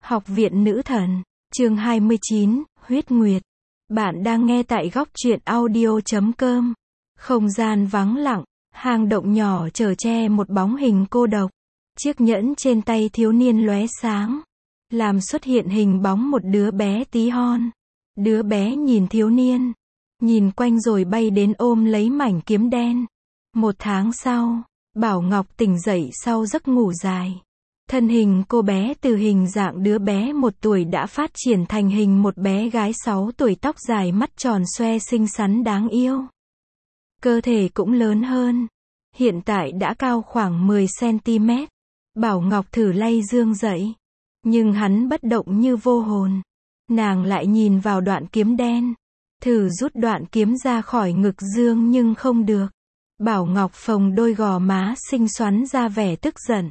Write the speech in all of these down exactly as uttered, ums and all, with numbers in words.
Học viện Nữ Thần, chương hai mươi chín, Huyết Nguyệt. Bạn đang nghe tại góc truyện audio chấm com. Không gian vắng lặng, hang động nhỏ chở che một bóng hình cô độc. Chiếc nhẫn trên tay thiếu niên lóe sáng, làm xuất hiện hình bóng một đứa bé tí hon. Đứa bé nhìn thiếu niên, nhìn quanh rồi bay đến ôm lấy mảnh kiếm đen. Một tháng sau, Bảo Ngọc tỉnh dậy sau giấc ngủ dài. Thân hình cô bé từ hình dạng đứa bé một tuổi đã phát triển thành hình một bé gái sáu tuổi, tóc dài, mắt tròn xoe, xinh xắn đáng yêu. Cơ thể cũng lớn hơn, hiện tại đã cao khoảng mười xăng ti mét. Bảo Ngọc thử lay Dương dậy, nhưng hắn bất động như vô hồn. Nàng lại nhìn vào đoạn kiếm đen, thử rút đoạn kiếm ra khỏi ngực Dương nhưng không được. Bảo Ngọc phồng đôi gò má xinh xoắn ra vẻ tức giận.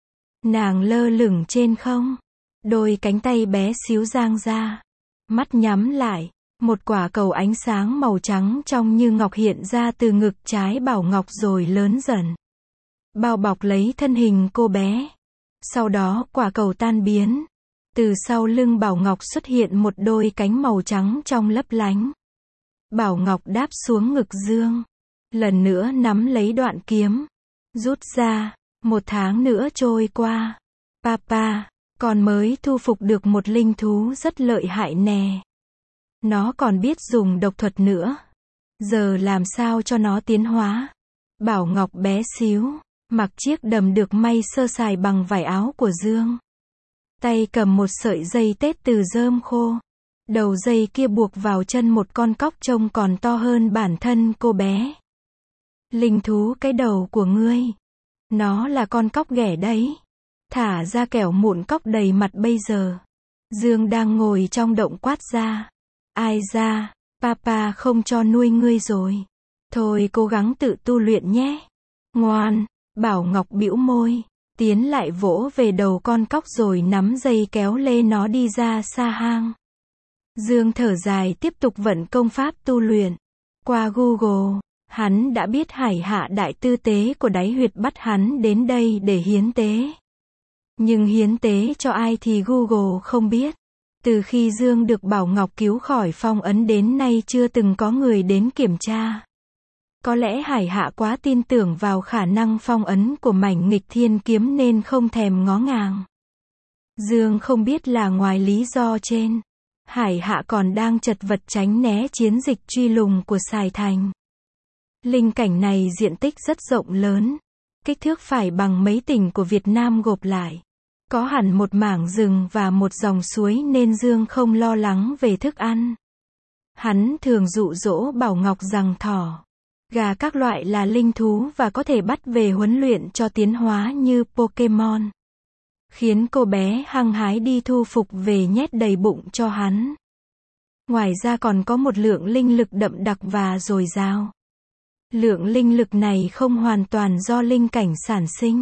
Nàng lơ lửng trên không, đôi cánh tay bé xíu dang ra, mắt nhắm lại, một quả cầu ánh sáng màu trắng trong như ngọc hiện ra từ ngực trái Bảo Ngọc rồi lớn dần, bao bọc lấy thân hình cô bé. Sau đó quả cầu tan biến, từ sau lưng Bảo Ngọc xuất hiện một đôi cánh màu trắng trong lấp lánh. Bảo Ngọc đáp xuống ngực Dương, lần nữa nắm lấy đoạn kiếm, rút ra. Một tháng nữa trôi qua. Papa, con mới thu phục được một linh thú rất lợi hại nè. Nó còn biết dùng độc thuật nữa. Giờ làm sao cho nó tiến hóa? Bảo Ngọc bé xíu, mặc chiếc đầm được may sơ sài bằng vải áo của Dương. Tay cầm một sợi dây tết từ rơm khô. Đầu dây kia buộc vào chân một con cóc trông còn to hơn bản thân cô bé. Linh thú cái đầu của ngươi. Nó là con cóc ghẻ đấy. Thả ra kẻo mụn cóc đầy mặt bây giờ. Dương đang ngồi trong động quát ra. Ai ra, papa không cho nuôi ngươi rồi. Thôi cố gắng tự tu luyện nhé. Ngoan, Bảo Ngọc bĩu môi, tiến lại vỗ về đầu con cóc rồi nắm dây kéo lê nó đi ra xa hang. Dương thở dài tiếp tục vận công pháp tu luyện. Qua Google, hắn đã biết Hải Hạ đại tư tế của Đáy Huyệt bắt hắn đến đây để hiến tế. Nhưng hiến tế cho ai thì Google không biết. Từ khi Dương được Bảo Ngọc cứu khỏi phong ấn đến nay chưa từng có người đến kiểm tra. Có lẽ Hải Hạ quá tin tưởng vào khả năng phong ấn của mảnh nghịch thiên kiếm nên không thèm ngó ngàng. Dương không biết là ngoài lý do trên, Hải Hạ còn đang chật vật tránh né chiến dịch truy lùng của Sài Thành. Linh cảnh này diện tích rất rộng lớn, kích thước phải bằng mấy tỉnh của Việt Nam gộp lại. Có hẳn một mảng rừng và một dòng suối nên Dương không lo lắng về thức ăn. Hắn thường dụ dỗ Bảo Ngọc rằng thỏ, gà các loại là linh thú và có thể bắt về huấn luyện cho tiến hóa như Pokemon. Khiến cô bé hăng hái đi thu phục về nhét đầy bụng cho hắn. Ngoài ra còn có một lượng linh lực đậm đặc và dồi dào. Lượng linh lực này không hoàn toàn do linh cảnh sản sinh.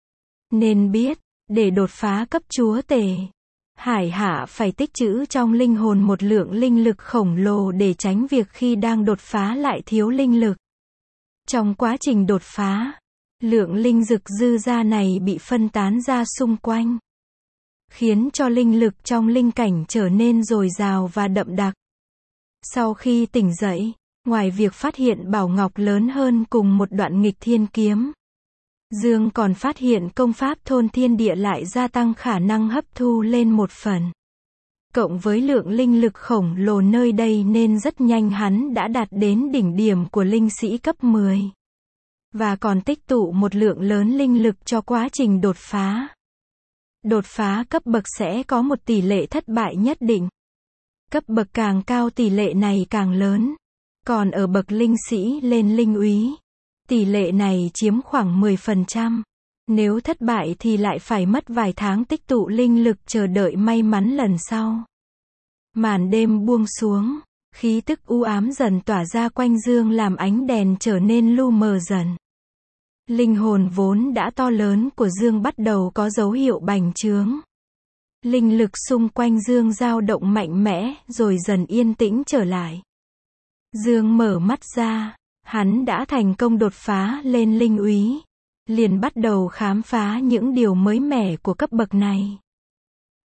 Nên biết, để đột phá cấp chúa tể, Hải Hạ phải tích trữ trong linh hồn một lượng linh lực khổng lồ để tránh việc khi đang đột phá lại thiếu linh lực. Trong quá trình đột phá, lượng linh dực dư ra này bị phân tán ra xung quanh, khiến cho linh lực trong linh cảnh trở nên dồi dào và đậm đặc. Sau khi tỉnh dậy, ngoài việc phát hiện Bảo Ngọc lớn hơn cùng một đoạn nghịch thiên kiếm, Dương còn phát hiện công pháp thôn thiên địa lại gia tăng khả năng hấp thu lên một phần. Cộng với lượng linh lực khổng lồ nơi đây nên rất nhanh hắn đã đạt đến đỉnh điểm của linh sĩ cấp mười. Và còn tích tụ một lượng lớn linh lực cho quá trình đột phá. Đột phá cấp bậc sẽ có một tỷ lệ thất bại nhất định. Cấp bậc càng cao tỷ lệ này càng lớn. Còn ở bậc linh sĩ lên linh úy, tỷ lệ này chiếm khoảng mười phần trăm. Nếu thất bại thì lại phải mất vài tháng tích tụ linh lực chờ đợi may mắn lần sau. Màn đêm buông xuống, khí tức u ám dần tỏa ra quanh Dương làm ánh đèn trở nên lu mờ dần. Linh hồn vốn đã to lớn của Dương bắt đầu có dấu hiệu bành trướng. Linh lực xung quanh Dương dao động mạnh mẽ rồi dần yên tĩnh trở lại. Dương mở mắt ra, hắn đã thành công đột phá lên linh úy. Liền bắt đầu khám phá những điều mới mẻ của cấp bậc này.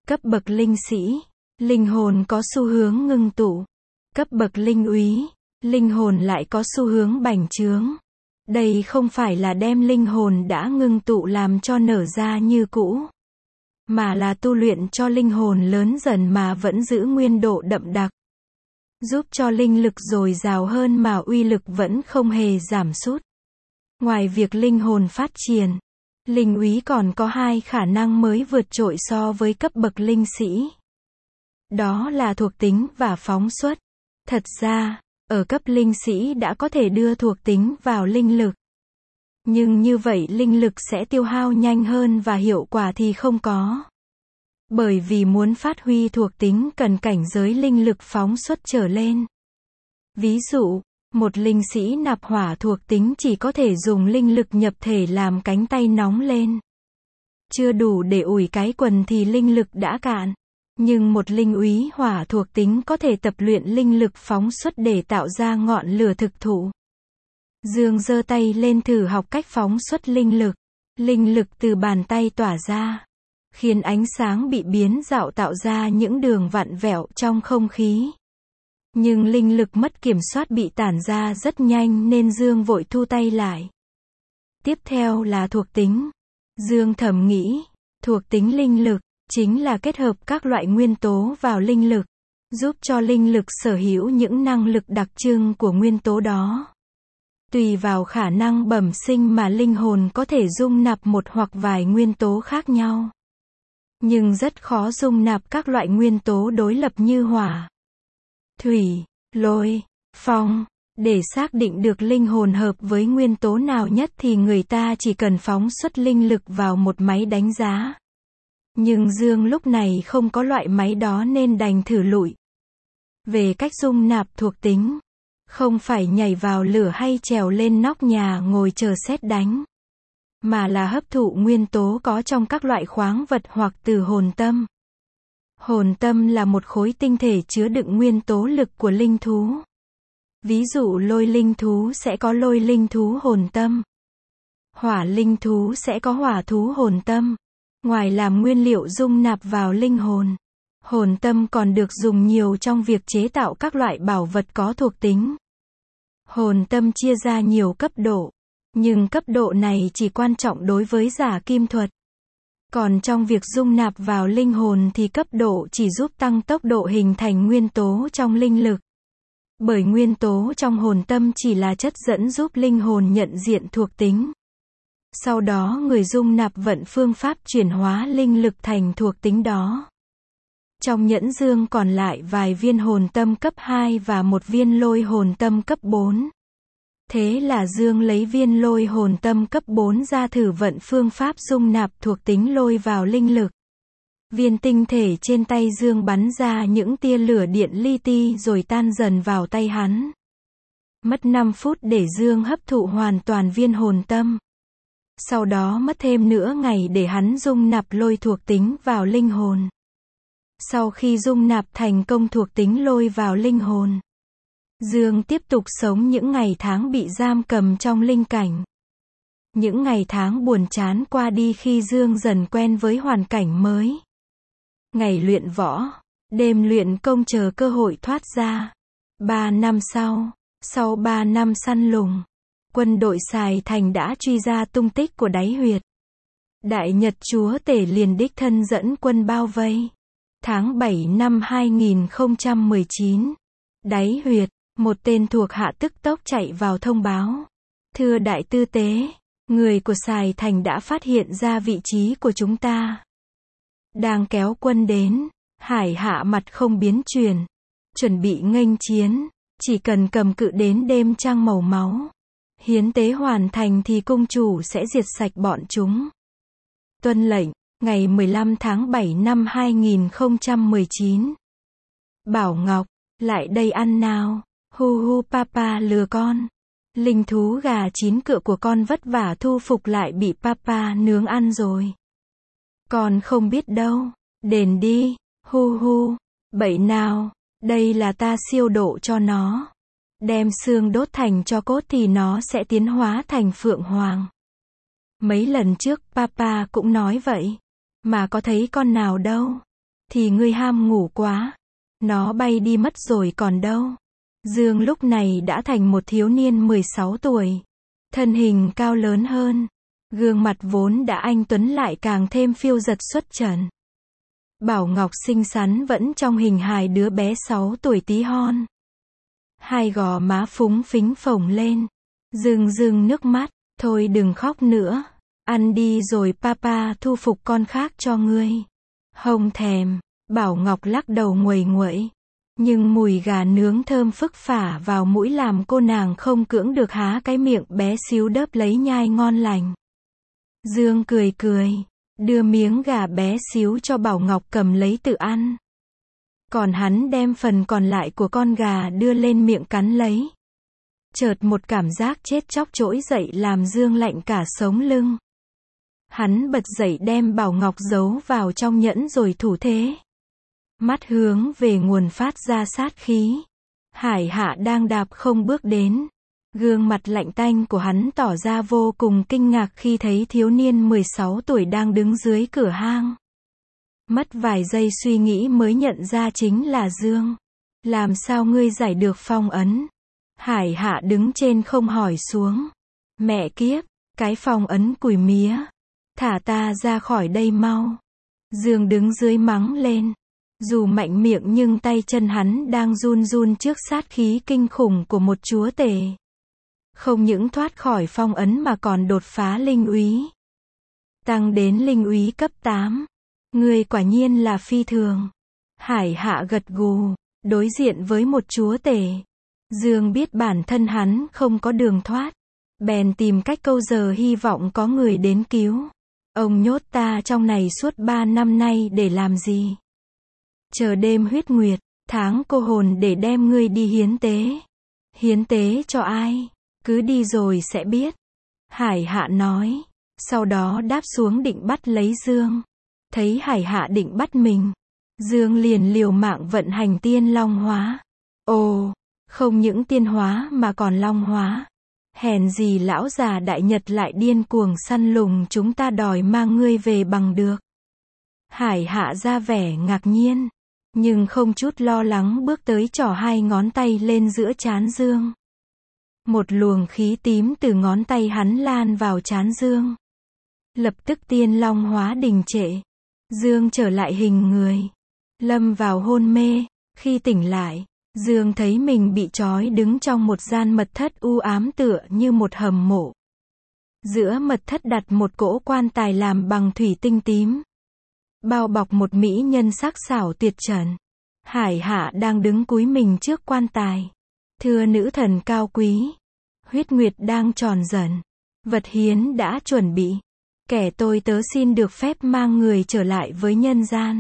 Cấp bậc linh sĩ, linh hồn có xu hướng ngưng tụ. Cấp bậc linh úy, linh hồn lại có xu hướng bành trướng. Đây không phải là đem linh hồn đã ngưng tụ làm cho nở ra như cũ, mà là tu luyện cho linh hồn lớn dần mà vẫn giữ nguyên độ đậm đặc, giúp cho linh lực dồi dào hơn mà uy lực vẫn không hề giảm sút. Ngoài việc linh hồn phát triển, linh úy còn có hai khả năng mới vượt trội so với cấp bậc linh sĩ. Đó là thuộc tính và phóng xuất. Thật ra, ở cấp linh sĩ đã có thể đưa thuộc tính vào linh lực. Nhưng như vậy linh lực sẽ tiêu hao nhanh hơn và hiệu quả thì không có. Bởi vì muốn phát huy thuộc tính cần cảnh giới linh lực phóng xuất trở lên. Ví dụ, một linh sĩ nạp hỏa thuộc tính chỉ có thể dùng linh lực nhập thể làm cánh tay nóng lên. Chưa đủ để ủi cái quần thì linh lực đã cạn. Nhưng một linh úy hỏa thuộc tính có thể tập luyện linh lực phóng xuất để tạo ra ngọn lửa thực thụ. Dương giơ tay lên thử học cách phóng xuất linh lực. Linh lực từ bàn tay tỏa ra, khiến ánh sáng bị biến dạo tạo ra những đường vặn vẹo trong không khí. Nhưng linh lực mất kiểm soát bị tản ra rất nhanh nên Dương vội thu tay lại. Tiếp theo là thuộc tính. Dương thầm nghĩ, thuộc tính linh lực chính là kết hợp các loại nguyên tố vào linh lực, giúp cho linh lực sở hữu những năng lực đặc trưng của nguyên tố đó. Tùy vào khả năng bẩm sinh mà linh hồn có thể dung nạp một hoặc vài nguyên tố khác nhau. Nhưng rất khó dung nạp các loại nguyên tố đối lập như hỏa, thủy, lôi, phong. Để xác định được linh hồn hợp với nguyên tố nào nhất thì người ta chỉ cần phóng xuất linh lực vào một máy đánh giá. Nhưng Dương lúc này không có loại máy đó nên đành thử lụi. Về cách dung nạp thuộc tính, không phải nhảy vào lửa hay trèo lên nóc nhà ngồi chờ sét đánh, mà là hấp thụ nguyên tố có trong các loại khoáng vật hoặc từ hồn tâm. Hồn tâm là một khối tinh thể chứa đựng nguyên tố lực của linh thú. Ví dụ lôi linh thú sẽ có lôi linh thú hồn tâm. Hỏa linh thú sẽ có hỏa thú hồn tâm. Ngoài làm nguyên liệu dung nạp vào linh hồn, hồn tâm còn được dùng nhiều trong việc chế tạo các loại bảo vật có thuộc tính. Hồn tâm chia ra nhiều cấp độ, nhưng cấp độ này chỉ quan trọng đối với giả kim thuật. Còn trong việc dung nạp vào linh hồn thì cấp độ chỉ giúp tăng tốc độ hình thành nguyên tố trong linh lực. Bởi nguyên tố trong hồn tâm chỉ là chất dẫn giúp linh hồn nhận diện thuộc tính. Sau đó người dung nạp vận phương pháp chuyển hóa linh lực thành thuộc tính đó. Trong nhẫn Dương còn lại vài viên hồn tâm cấp hai và một viên lôi hồn tâm cấp bốn. Thế là Dương lấy viên lôi hồn tâm cấp bốn ra thử vận phương pháp dung nạp thuộc tính lôi vào linh lực. Viên tinh thể trên tay Dương bắn ra những tia lửa điện li ti rồi tan dần vào tay hắn. Mất năm phút để Dương hấp thụ hoàn toàn viên hồn tâm. Sau đó mất thêm nửa ngày để hắn dung nạp lôi thuộc tính vào linh hồn. Sau khi dung nạp thành công thuộc tính lôi vào linh hồn, Dương tiếp tục sống những ngày tháng bị giam cầm trong linh cảnh. Những ngày tháng buồn chán qua đi khi Dương dần quen với hoàn cảnh mới. Ngày luyện võ, đêm luyện công chờ cơ hội thoát ra. Ba năm sau, sau ba năm săn lùng, quân đội Sài Thành đã truy ra tung tích của Đáy Huyệt. Đại Nhật Chúa Tể liền đích thân dẫn quân bao vây. Tháng bảy năm hai nghìn không trăm mười chín, Đáy Huyệt, một tên thuộc hạ tức tốc chạy vào thông báo. Thưa Đại Tư Tế, người của Sài Thành đã phát hiện ra vị trí của chúng ta. Đang kéo quân đến, Hải hạ mặt không biến chuyển. Chuẩn bị nghênh chiến, chỉ cần cầm cự đến đêm trăng màu máu. Hiến tế hoàn thành thì cung chủ sẽ diệt sạch bọn chúng. Tuân lệnh, ngày mười lăm tháng bảy năm hai nghìn không trăm mười chín. Bảo Ngọc, lại đây ăn nào. Hu hu papa lừa con. Linh thú gà chín cựa của con vất vả thu phục lại bị papa nướng ăn rồi. Con không biết đâu. Đền đi. Hu hu. Bậy nào. Đây là ta siêu độ cho nó. Đem xương đốt thành tro cốt thì nó sẽ tiến hóa thành phượng hoàng. Mấy lần trước papa cũng nói vậy. Mà có thấy con nào đâu. thì ngươi ham ngủ quá. Nó bay đi mất rồi còn đâu. Dương lúc này đã thành một thiếu niên mười sáu tuổi. Thân hình cao lớn hơn. Gương mặt vốn đã anh tuấn lại càng thêm phiêu dật xuất trần. Bảo Ngọc xinh xắn vẫn trong hình hài đứa bé sáu tuổi tí hon. Hai gò má phúng phính phồng lên. Rưng rưng nước mắt. Thôi đừng khóc nữa. Ăn đi rồi papa thu phục con khác cho ngươi. Không thèm. Bảo Ngọc lắc đầu nguầy nguậy. Nhưng mùi gà nướng thơm phức phả vào mũi làm cô nàng không cưỡng được há cái miệng bé xíu đớp lấy nhai ngon lành. Dương cười cười. Đưa miếng gà bé xíu cho Bảo Ngọc cầm lấy tự ăn. Còn hắn đem phần còn lại của con gà đưa lên miệng cắn lấy. Chợt một cảm giác chết chóc trỗi dậy làm Dương lạnh cả sống lưng. Hắn bật dậy đem Bảo Ngọc giấu vào trong nhẫn rồi thủ thế. Mắt hướng về nguồn phát ra sát khí. Hải Hạ đang đạp không bước đến. Gương mặt lạnh tanh của hắn tỏ ra vô cùng kinh ngạc khi thấy thiếu niên mười sáu tuổi đang đứng dưới cửa hang. Mất vài giây suy nghĩ mới nhận ra chính là Dương. Làm sao ngươi giải được phong ấn? Hải Hạ đứng trên không hỏi xuống. Mẹ kiếp, cái phong ấn cùi mía. Thả ta ra khỏi đây mau. Dương đứng dưới mắng lên. Dù mạnh miệng nhưng tay chân hắn đang run run trước sát khí kinh khủng của một chúa tể. Không những thoát khỏi phong ấn mà còn đột phá linh úy. Tăng đến linh úy cấp tám. Ngươi quả nhiên là phi thường. Hải Hạ gật gù, đối diện với một chúa tể. Dương biết bản thân hắn không có đường thoát. Bèn tìm cách câu giờ hy vọng có người đến cứu. Ông nhốt ta trong này suốt ba năm nay để làm gì? Chờ đêm huyết nguyệt, tháng cô hồn để đem ngươi đi hiến tế. Hiến tế cho ai? Cứ đi rồi sẽ biết. Hải Hạ nói. Sau đó đáp xuống định bắt lấy Dương. Thấy Hải Hạ định bắt mình. Dương liền liều mạng vận hành tiên long hóa. Ồ, không những tiên hóa mà còn long hóa. Hèn gì lão già Đại Nhật lại điên cuồng săn lùng chúng ta đòi mang ngươi về bằng được. Hải Hạ ra vẻ ngạc nhiên. Nhưng không chút lo lắng bước tới trỏ hai ngón tay lên giữa trán Dương. Một luồng khí tím từ ngón tay hắn lan vào trán Dương. Lập tức tiên long hóa đình trệ. Dương trở lại hình người. Lâm vào hôn mê. Khi tỉnh lại, Dương thấy mình bị trói đứng trong một gian mật thất u ám tựa như một hầm mộ. Giữa mật thất đặt một cỗ quan tài làm bằng thủy tinh tím. Bao bọc một mỹ nhân sắc sảo tuyệt trần. Hải Hạ đang đứng cúi mình trước quan tài. Thưa nữ thần cao quý. Huyết nguyệt đang tròn dần. Vật hiến đã chuẩn bị. Kẻ tôi tớ xin được phép mang người trở lại với nhân gian.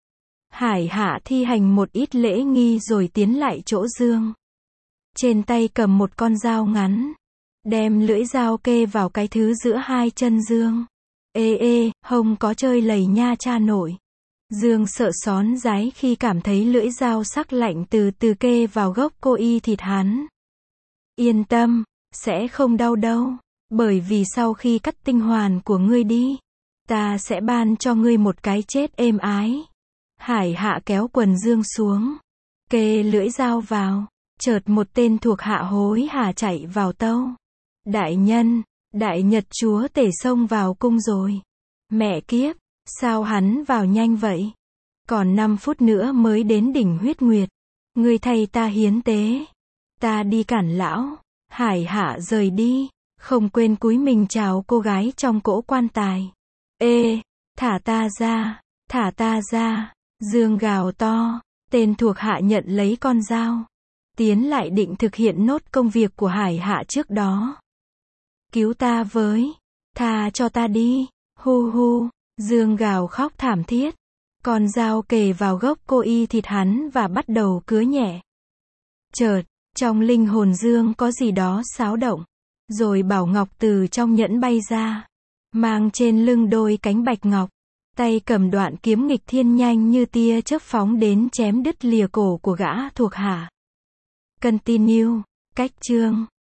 Hải Hạ thi hành một ít lễ nghi rồi tiến lại chỗ Dương. Trên tay cầm một con dao ngắn. Đem lưỡi dao kê vào cái thứ giữa hai chân Dương. Ê ê, không có chơi lầy nha cha nội. Dương sợ xón rái khi cảm thấy lưỡi dao sắc lạnh từ từ kê vào gốc cô y thịt hắn. Yên tâm, sẽ không đau đâu. Bởi vì sau khi cắt tinh hoàn của ngươi đi, ta sẽ ban cho ngươi một cái chết êm ái. Hải Hạ kéo quần Dương xuống. Kê lưỡi dao vào. Chợt một tên thuộc hạ hối hả chạy vào tâu. Đại nhân, Đại Nhật chúa tể xông vào cung rồi. Mẹ kiếp, sao hắn vào nhanh vậy? Còn năm phút nữa mới đến đỉnh huyết nguyệt. Ngươi thay ta hiến tế. Ta đi cản lão. Hải Hạ rời đi. Không quên cúi mình chào cô gái trong cỗ quan tài. Ê, thả ta ra, thả ta ra. Dương gào to. Tên thuộc hạ nhận lấy con dao. Tiến lại định thực hiện nốt công việc của Hải Hạ trước đó. Cứu ta với. Tha cho ta đi. Hu hu. Dương gào khóc thảm thiết. Con dao kề vào gốc cô y thịt hắn và bắt đầu cứa nhẹ. Chợt, trong linh hồn Dương có gì đó xáo động. Rồi Bảo Ngọc từ trong nhẫn bay ra. Mang trên lưng đôi cánh bạch ngọc. Tay cầm đoạn kiếm nghịch thiên nhanh như tia chớp phóng đến chém đứt lìa cổ của gã thuộc hạ. Continue. Cách chương